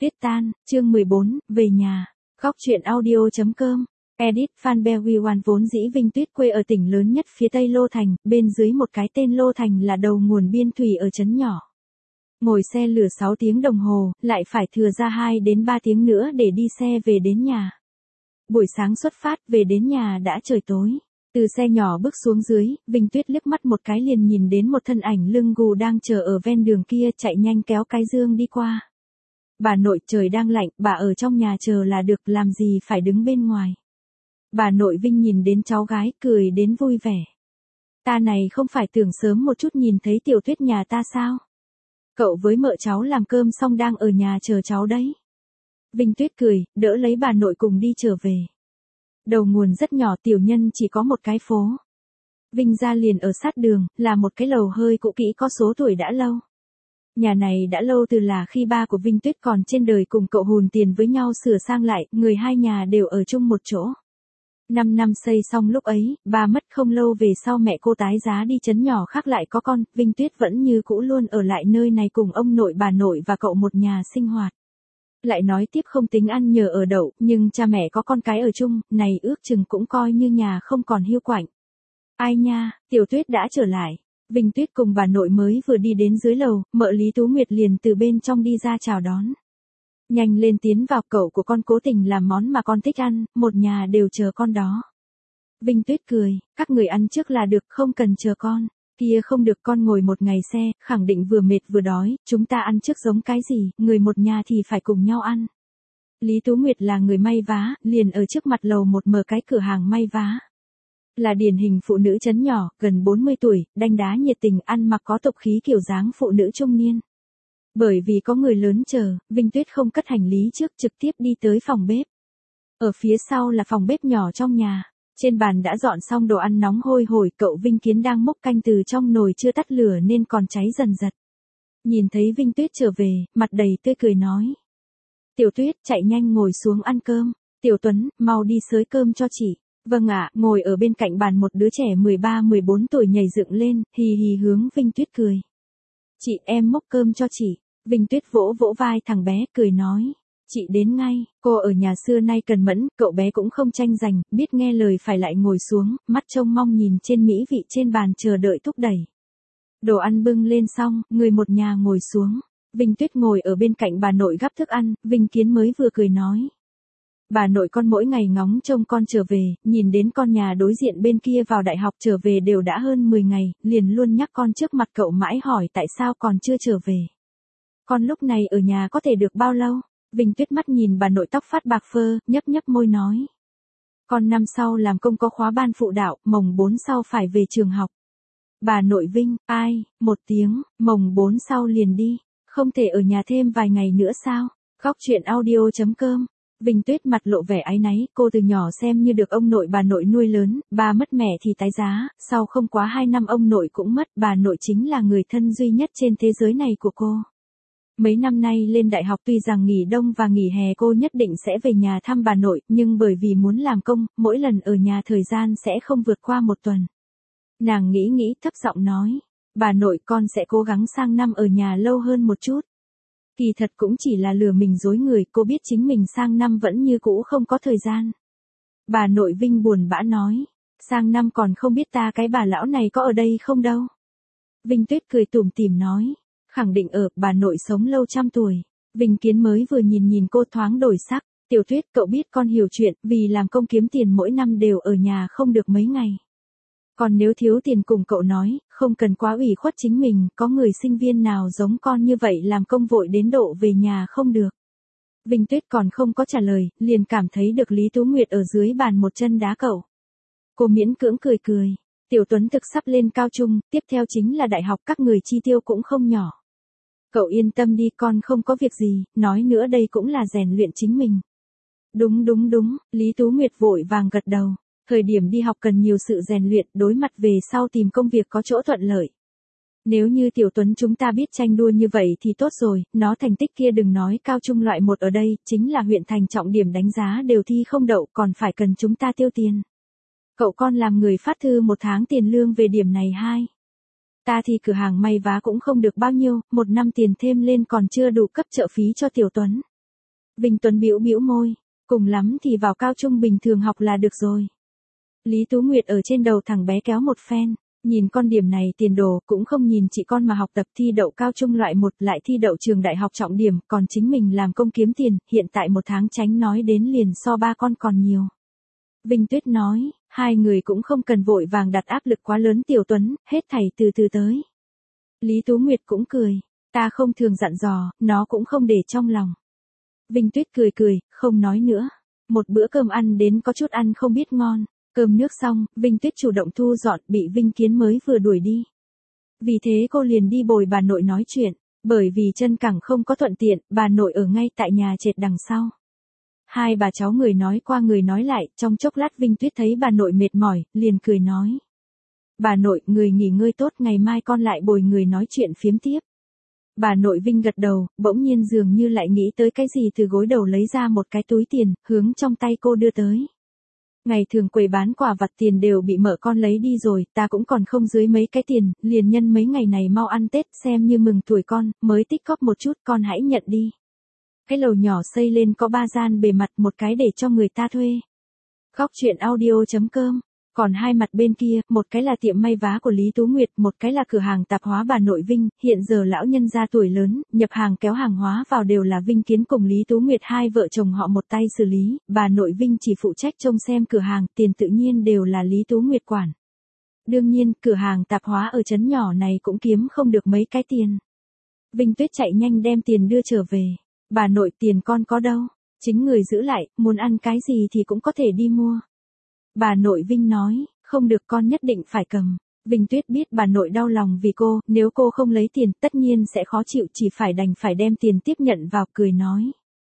Tuyết tan, chương 14, về nhà. Góc truyện audio.com. Edit Phan Belgiwan vốn dĩ Vinh Tuyết quê ở tỉnh lớn nhất phía tây Lô Thành, bên dưới một cái tên Lô Thành là đầu nguồn biên thủy ở trấn nhỏ. Ngồi xe lửa 6 tiếng đồng hồ, lại phải thừa ra 2 đến 3 tiếng nữa để đi xe về đến nhà. Buổi sáng xuất phát về đến nhà đã trời tối. Từ xe nhỏ bước xuống dưới, Vinh Tuyết liếc mắt một cái liền nhìn đến một thân ảnh lưng gù đang chờ ở ven đường kia chạy nhanh kéo cái dương đi qua. Bà nội trời đang lạnh, bà ở trong nhà chờ là được, làm gì phải đứng bên ngoài. Bà nội Vinh nhìn đến cháu gái cười đến vui vẻ. Ta này không phải tưởng sớm một chút nhìn thấy Tiểu Tuyết nhà ta sao? Cậu với mợ cháu làm cơm xong đang ở nhà chờ cháu đấy. Vinh Tuyết cười, đỡ lấy bà nội cùng đi trở về. Đầu nguồn rất nhỏ, tiểu nhân chỉ có một cái phố. Vinh gia liền ở sát đường, là một cái lầu hơi cũ kỹ có số tuổi đã lâu. Nhà này đã lâu từ là khi ba của Vinh Tuyết còn trên đời cùng cậu hùn tiền với nhau sửa sang lại, người hai nhà đều ở chung một chỗ. 5 năm xây xong lúc ấy, ba mất không lâu về sau mẹ cô tái giá đi trấn nhỏ khác lại có con, Vinh Tuyết vẫn như cũ luôn ở lại nơi này cùng ông nội bà nội và cậu một nhà sinh hoạt. Lại nói tiếp không tính ăn nhờ ở đậu, nhưng cha mẹ có con cái ở chung, này ước chừng cũng coi như nhà không còn hiu quạnh. Ai nha, Tiểu Tuyết đã trở lại. Vinh Tuyết cùng bà nội mới vừa đi đến dưới lầu, mợ Lý Tú Nguyệt liền từ bên trong đi ra chào đón. Nhanh lên tiến vào, cậu của con cố tình làm món mà con thích ăn, một nhà đều chờ con đó. Vinh Tuyết cười, các người ăn trước là được, không cần chờ con. Kia không được, con ngồi một ngày xe, khẳng định vừa mệt vừa đói, chúng ta ăn trước giống cái gì, người một nhà thì phải cùng nhau ăn. Lý Tú Nguyệt là người may vá, liền ở trước mặt lầu một mở cái cửa hàng may vá. Là điển hình phụ nữ trấn nhỏ, gần 40 tuổi, đanh đá nhiệt tình, ăn mặc có tục khí kiểu dáng phụ nữ trung niên. Bởi vì có người lớn chờ, Vinh Tuyết không cất hành lý trước, trực tiếp đi tới phòng bếp. Ở phía sau là phòng bếp nhỏ trong nhà. Trên bàn đã dọn xong đồ ăn nóng hôi hổi, cậu Vinh Kiến đang múc canh từ trong nồi chưa tắt lửa nên còn cháy dần dật. Nhìn thấy Vinh Tuyết trở về, mặt đầy tươi cười nói. Tiểu Tuyết, chạy nhanh ngồi xuống ăn cơm. Tiểu Tuấn, mau đi xới cơm cho chị. Vâng ạ, ngồi ở bên cạnh bàn một đứa trẻ 13-14 tuổi nhảy dựng lên, hì hì hướng Vinh Tuyết cười. Chị, em múc cơm cho chị. Vinh Tuyết vỗ vỗ vai thằng bé, cười nói. Chị đến ngay, cô ở nhà xưa nay cần mẫn, cậu bé cũng không tranh giành, biết nghe lời phải lại ngồi xuống, mắt trông mong nhìn trên mỹ vị trên bàn chờ đợi thúc đẩy. Đồ ăn bưng lên xong, người một nhà ngồi xuống. Vinh Tuyết ngồi ở bên cạnh bà nội gắp thức ăn, Vinh Kiến mới vừa cười nói. Bà nội con mỗi ngày ngóng trông con trở về, nhìn đến con nhà đối diện bên kia vào đại học trở về đều đã hơn 10 ngày, liền luôn nhắc con trước mặt cậu mãi hỏi tại sao còn chưa trở về. Con lúc này ở nhà có thể được bao lâu? Vinh Tuyết mắt nhìn bà nội tóc phát bạc phơ, nhấp nhấp môi nói. Con năm sau làm công có khóa ban phụ đạo, mồng 4 sau phải về trường học. Bà nội Vinh, ai, một tiếng, mồng 4 sau liền đi, không thể ở nhà thêm vài ngày nữa sao? Góc truyện audio.com. Vinh Tuyết mặt lộ vẻ áy náy, cô từ nhỏ xem như được ông nội bà nội nuôi lớn, ba mất mẹ thì tái giá, sau không quá 2 năm ông nội cũng mất, bà nội chính là người thân duy nhất trên thế giới này của cô. Mấy năm nay lên đại học tuy rằng nghỉ đông và nghỉ hè cô nhất định sẽ về nhà thăm bà nội, nhưng bởi vì muốn làm công, mỗi lần ở nhà thời gian sẽ không vượt qua 1 tuần. Nàng nghĩ thấp giọng nói, bà nội con sẽ cố gắng sang năm ở nhà lâu hơn một chút. Kỳ thật cũng chỉ là lừa mình dối người, cô biết chính mình sang năm vẫn như cũ không có thời gian. Bà nội Vinh buồn bã nói, sang năm còn không biết ta cái bà lão này có ở đây không đâu. Vinh Tuyết cười tủm tỉm nói. Khẳng định ở, bà nội sống lâu trăm tuổi. Vinh Kiến mới vừa nhìn cô thoáng đổi sắc. Tiểu Tuyết, cậu biết con hiểu chuyện, vì làm công kiếm tiền mỗi năm đều ở nhà không được mấy ngày. Còn nếu thiếu tiền cùng cậu nói, không cần quá ủy khuất chính mình, có người sinh viên nào giống con như vậy làm công vội đến độ về nhà không được. Vinh Tuyết còn không có trả lời, liền cảm thấy được Lý Tú Nguyệt ở dưới bàn một chân đá cậu. Cô miễn cưỡng cười. Tiểu Tuấn thực sắp lên cao trung, tiếp theo chính là đại học, các người chi tiêu cũng không nhỏ. Cậu yên tâm đi, con không có việc gì, nói nữa đây cũng là rèn luyện chính mình. Đúng, Lý Tú Nguyệt vội vàng gật đầu. Thời điểm đi học cần nhiều sự rèn luyện, đối mặt về sau tìm công việc có chỗ thuận lợi. Nếu như Tiểu Tuấn chúng ta biết tranh đua như vậy thì tốt rồi, nó thành tích kia đừng nói cao trung loại 1 ở đây, chính là huyện thành trọng điểm đánh giá đều thi không đậu, còn phải cần chúng ta tiêu tiền. Cậu con làm người phát thư 1 tháng tiền lương về điểm này 2. Ta thì cửa hàng may vá cũng không được bao nhiêu, 1 năm tiền thêm lên còn chưa đủ cấp trợ phí cho Tiểu Tuấn. Vinh Tuấn bĩu bĩu môi, cùng lắm thì vào cao trung bình thường học là được rồi. Lý Tú Nguyệt ở trên đầu thằng bé kéo một phen, nhìn con điểm này tiền đồ, cũng không nhìn chị con mà học tập thi đậu cao trung loại 1 lại thi đậu trường đại học trọng điểm, còn chính mình làm công kiếm tiền, hiện tại một tháng tránh nói đến liền so ba con còn nhiều. Vinh Tuyết nói, hai người cũng không cần vội vàng đặt áp lực quá lớn Tiểu Tuấn, hết thảy từ từ tới. Lý Tú Nguyệt cũng cười, ta không thường dặn dò, nó cũng không để trong lòng. Vinh Tuyết cười cười, không nói nữa. Một bữa cơm ăn đến có chút ăn không biết ngon. Cơm nước xong, Vinh Tuyết chủ động thu dọn, bị Vinh Kiến mới vừa đuổi đi. Vì thế cô liền đi bồi bà nội nói chuyện, bởi vì chân cẳng không có thuận tiện, bà nội ở ngay tại nhà trệt đằng sau. Hai bà cháu người nói qua người nói lại, trong chốc lát Vinh Tuyết thấy bà nội mệt mỏi, liền cười nói. Bà nội, người nghỉ ngơi tốt, ngày mai con lại bồi người nói chuyện phiếm tiếp. Bà nội Vinh gật đầu, bỗng nhiên dường như lại nghĩ tới cái gì từ gối đầu lấy ra một cái túi tiền, hướng trong tay cô đưa tới. Ngày thường quầy bán quà vặt tiền đều bị mợ con lấy đi rồi, ta cũng còn không dưới mấy cái tiền, liền nhân mấy ngày này mau ăn Tết xem như mừng tuổi con, mới tích cóp một chút, con hãy nhận đi. Cái lầu nhỏ xây lên có 3 gian bề mặt, một cái để cho người ta thuê. Góc truyện audio.com. Còn hai mặt bên kia, một cái là tiệm may vá của Lý Tú Nguyệt, một cái là cửa hàng tạp hóa bà nội Vinh, hiện giờ lão nhân gia tuổi lớn, nhập hàng kéo hàng hóa vào đều là Vinh Kiến cùng Lý Tú Nguyệt hai vợ chồng họ một tay xử lý, bà nội Vinh chỉ phụ trách trông xem cửa hàng, tiền tự nhiên đều là Lý Tú Nguyệt quản. Đương nhiên, cửa hàng tạp hóa ở trấn nhỏ này cũng kiếm không được mấy cái tiền. Vinh Tuyết chạy nhanh đem tiền đưa trở về. Bà nội, tiền con có đâu? Chính người giữ lại, muốn ăn cái gì thì cũng có thể đi mua. Bà nội Vinh nói, không được, con nhất định phải cầm. Vinh Tuyết biết bà nội đau lòng vì cô, nếu cô không lấy tiền tất nhiên sẽ khó chịu, chỉ phải đành phải đem tiền tiếp nhận vào, cười nói.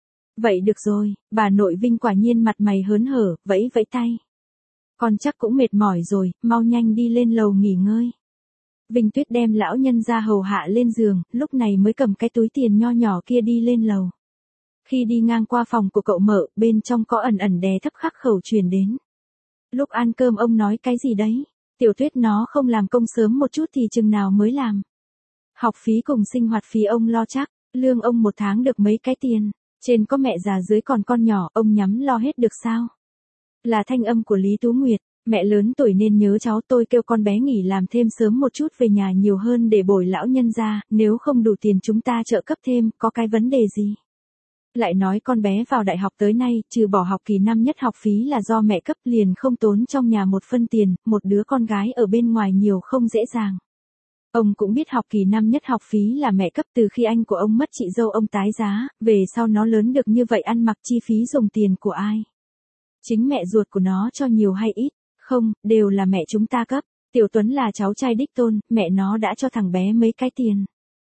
Vậy được rồi, bà nội Vinh quả nhiên mặt mày hớn hở, vẫy vẫy tay. Con chắc cũng mệt mỏi rồi, mau nhanh đi lên lầu nghỉ ngơi. Vinh Tuyết đem lão nhân ra hầu hạ lên giường, lúc này mới cầm cái túi tiền nho nhỏ kia đi lên lầu. Khi đi ngang qua phòng của cậu mợ, bên trong có ẩn ẩn đè thấp khắc khẩu truyền đến. Lúc ăn cơm ông nói cái gì đấy? Tiểu Tuyết nó không làm công sớm một chút thì chừng nào mới làm. Học phí cùng sinh hoạt phí ông lo chắc, lương ông một tháng được mấy cái tiền. Trên có mẹ già dưới còn con nhỏ, ông nhắm lo hết được sao? Là thanh âm của Lý Tú Nguyệt, mẹ lớn tuổi nên nhớ cháu, tôi kêu con bé nghỉ làm thêm sớm một chút về nhà nhiều hơn để bồi lão nhân ra, nếu không đủ tiền chúng ta trợ cấp thêm, có cái vấn đề gì? Lại nói con bé vào đại học tới nay, trừ bỏ học kỳ năm nhất học phí là do mẹ cấp, liền không tốn trong nhà một phân tiền, một đứa con gái ở bên ngoài nhiều không dễ dàng. Ông cũng biết học kỳ năm nhất học phí là mẹ cấp, từ khi anh của ông mất chị dâu ông tái giá, về sau nó lớn được như vậy ăn mặc chi phí dùng tiền của ai? Chính mẹ ruột của nó cho nhiều hay ít? Không, đều là mẹ chúng ta cấp. Tiểu Tuấn là cháu trai đích tôn, mẹ nó đã cho thằng bé mấy cái tiền.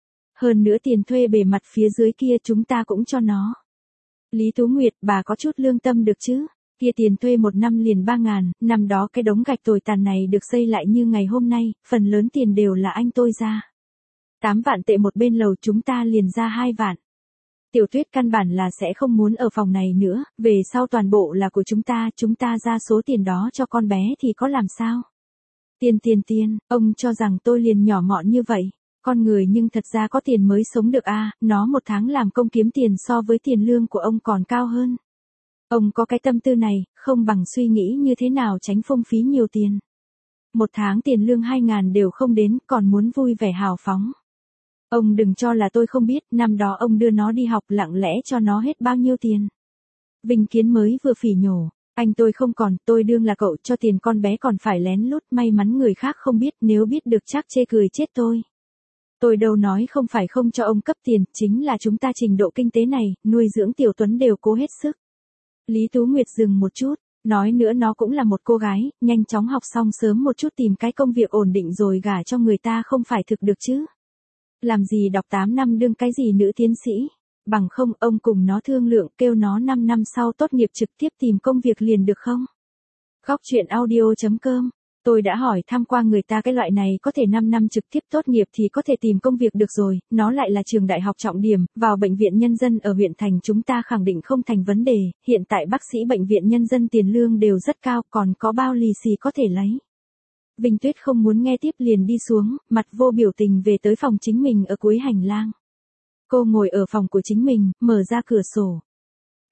Hơn nữa tiền thuê bề mặt phía dưới kia chúng ta cũng cho nó. Lý Tú Nguyệt, bà có chút lương tâm được chứ? Kia tiền thuê một năm liền 3.000, năm đó cái đống gạch tồi tàn này được xây lại như ngày hôm nay, phần lớn tiền đều là anh tôi ra. 8 vạn tệ một bên lầu, chúng ta liền ra 2 vạn. Tiểu Tuyết căn bản là sẽ không muốn ở phòng này nữa, về sau toàn bộ là của chúng ta ra số tiền đó cho con bé thì có làm sao? Tiền, ông cho rằng tôi liền nhỏ mọn như vậy. Con người nhưng thật ra có tiền mới sống được a, nó một tháng làm công kiếm tiền so với tiền lương của ông còn cao hơn. Ông có cái tâm tư này, không bằng suy nghĩ như thế nào tránh phung phí nhiều tiền. Một tháng tiền lương 2.000 đều không đến, còn muốn vui vẻ hào phóng. Ông đừng cho là tôi không biết, năm đó ông đưa nó đi học lặng lẽ cho nó hết bao nhiêu tiền. Vinh Kiến mới vừa phỉ nhổ, anh tôi không còn, tôi đương là cậu cho tiền con bé còn phải lén lút, may mắn người khác không biết, nếu biết được chắc chê cười chết tôi. Tôi đâu nói không phải không cho ông cấp tiền, chính là chúng ta trình độ kinh tế này, nuôi dưỡng Tiểu Tuấn đều cố hết sức. Lý Tú Nguyệt dừng một chút, nói nữa nó cũng là một cô gái, nhanh chóng học xong sớm một chút tìm cái công việc ổn định rồi gả cho người ta không phải thực được chứ. Làm gì đọc 8 năm đương cái gì nữ tiến sĩ, bằng không ông cùng nó thương lượng kêu nó 5 năm sau tốt nghiệp trực tiếp tìm công việc liền được không? Góc truyện audio.com. Tôi đã hỏi thăm qua người ta cái loại này có thể 5 năm trực tiếp tốt nghiệp thì có thể tìm công việc được rồi, nó lại là trường đại học trọng điểm, vào bệnh viện nhân dân ở huyện thành chúng ta khẳng định không thành vấn đề, hiện tại bác sĩ bệnh viện nhân dân tiền lương đều rất cao, còn có bao lì xì có thể lấy. Vinh Tuyết không muốn nghe tiếp liền đi xuống, mặt vô biểu tình về tới phòng chính mình ở cuối hành lang. Cô ngồi ở phòng của chính mình, mở ra cửa sổ.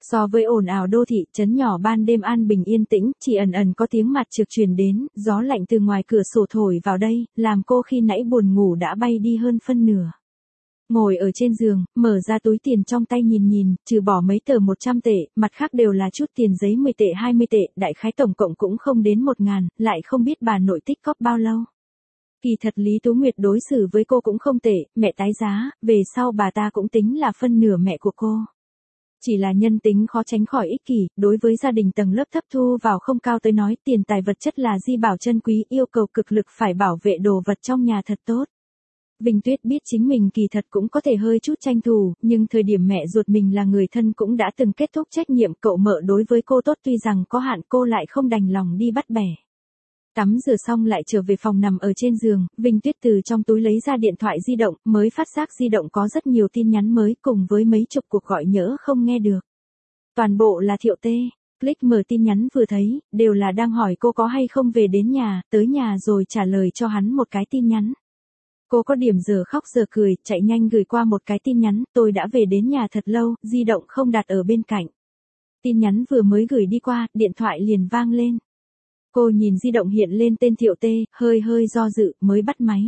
So với ồn ào đô thị, trấn nhỏ ban đêm an bình yên tĩnh, chỉ ẩn ẩn có tiếng mặt trược truyền đến, gió lạnh từ ngoài cửa sổ thổi vào đây, làm cô khi nãy buồn ngủ đã bay đi hơn phân nửa. Ngồi ở trên giường, mở ra túi tiền trong tay nhìn, trừ bỏ mấy tờ 100 tệ, mặt khác đều là chút tiền giấy 10 tệ 20 tệ, đại khái tổng cộng cũng không đến 1.000, lại không biết bà nội tích cóp bao lâu. Kỳ thật Lý Tú Nguyệt đối xử với cô cũng không tệ, mẹ tái giá, về sau bà ta cũng tính là phân nửa mẹ của cô. Chỉ là nhân tính khó tránh khỏi ích kỷ, đối với gia đình tầng lớp thấp thu vào không cao tới nói tiền tài vật chất là di bảo chân quý, yêu cầu cực lực phải bảo vệ đồ vật trong nhà thật tốt. Vinh Tuyết biết chính mình kỳ thật cũng có thể hơi chút tranh thủ, nhưng thời điểm mẹ ruột mình là người thân cũng đã từng kết thúc trách nhiệm, cậu mợ đối với cô tốt tuy rằng có hạn, cô lại không đành lòng đi bắt bẻ. Tắm rửa xong lại trở về phòng nằm ở trên giường, Vinh Tuyết từ trong túi lấy ra điện thoại di động, mới phát giác di động có rất nhiều tin nhắn mới cùng với mấy chục cuộc gọi nhỡ không nghe được. Toàn bộ là Thiệu Tê. Click mở tin nhắn vừa thấy, đều là đang hỏi cô có hay không về đến nhà, tới nhà rồi trả lời cho hắn một cái tin nhắn. Cô có điểm giờ khóc giờ cười, chạy nhanh gửi qua một cái tin nhắn, tôi đã về đến nhà thật lâu, di động không đặt ở bên cạnh. Tin nhắn vừa mới gửi đi qua, điện thoại liền vang lên. Cô nhìn di động hiện lên tên Thiệu Tê, hơi do dự, mới bắt máy.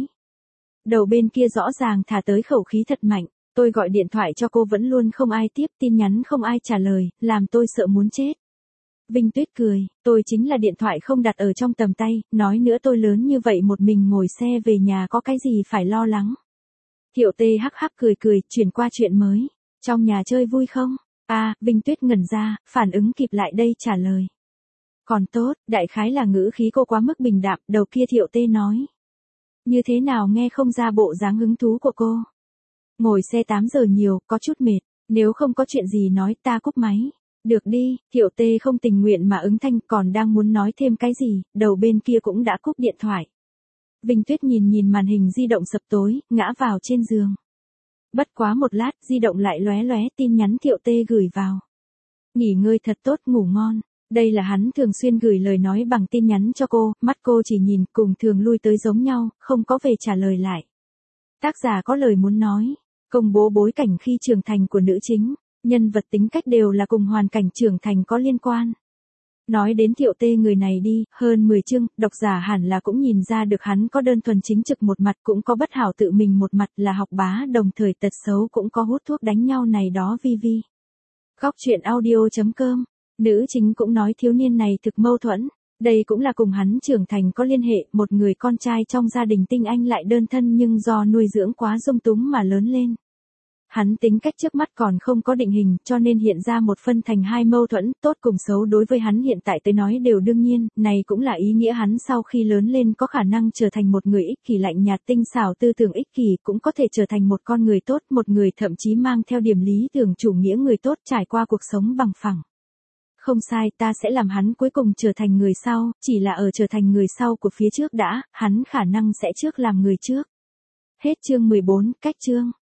Đầu bên kia rõ ràng thả tới khẩu khí thật mạnh, tôi gọi điện thoại cho cô vẫn luôn không ai tiếp, tin nhắn không ai trả lời, làm tôi sợ muốn chết. Vinh Tuyết cười, tôi chính là điện thoại không đặt ở trong tầm tay, nói nữa tôi lớn như vậy một mình ngồi xe về nhà có cái gì phải lo lắng. Thiệu Tê hắc hắc cười, chuyển qua chuyện mới. Trong nhà chơi vui không? Vinh Tuyết ngẩn ra, phản ứng kịp lại đây trả lời. Còn tốt, đại khái là ngữ khí cô quá mức bình đạm, đầu kia Thiệu Tê nói. Như thế nào nghe không ra bộ dáng hứng thú của cô. Ngồi xe 8 giờ nhiều, có chút mệt, nếu không có chuyện gì nói ta cúp máy. Được đi, Thiệu Tê không tình nguyện mà ứng thanh, còn đang muốn nói thêm cái gì, đầu bên kia cũng đã cúp điện thoại. Vinh Tuyết nhìn màn hình di động sập tối, ngã vào trên giường. Bất quá một lát, di động lại lóe tin nhắn Thiệu Tê gửi vào. Nghỉ ngơi thật tốt, ngủ ngon. Đây là hắn thường xuyên gửi lời nói bằng tin nhắn cho cô, mắt cô chỉ nhìn, cùng thường lui tới giống nhau, không có về trả lời lại. Tác giả có lời muốn nói, công bố bối cảnh khi trưởng thành của nữ chính, nhân vật tính cách đều là cùng hoàn cảnh trưởng thành có liên quan. Nói đến Thiệu Tê người này đi, hơn 10 chương, độc giả hẳn là cũng nhìn ra được hắn có đơn thuần chính trực một mặt, cũng có bất hảo tự mình một mặt, là học bá, đồng thời tật xấu cũng có hút thuốc đánh nhau này đó vi. Góc truyện audio.com. Nữ chính cũng nói thiếu niên này thực mâu thuẫn, đây cũng là cùng hắn trưởng thành có liên hệ, một người con trai trong gia đình tinh anh lại đơn thân nhưng do nuôi dưỡng quá dung túng mà lớn lên. Hắn tính cách trước mắt còn không có định hình, cho nên hiện ra một phân thành hai mâu thuẫn, tốt cùng xấu đối với hắn hiện tại tới nói đều đương nhiên, này cũng là ý nghĩa hắn sau khi lớn lên có khả năng trở thành một người ích kỷ lạnh nhạt tinh xảo tư tưởng ích kỷ, cũng có thể trở thành một con người tốt, một người thậm chí mang theo điểm lý tưởng chủ nghĩa người tốt trải qua cuộc sống bằng phẳng. Không sai, ta sẽ làm hắn cuối cùng trở thành người sau, chỉ là ở trở thành người sau của phía trước đã, hắn khả năng sẽ trước làm người trước. Hết chương 14, cách chương.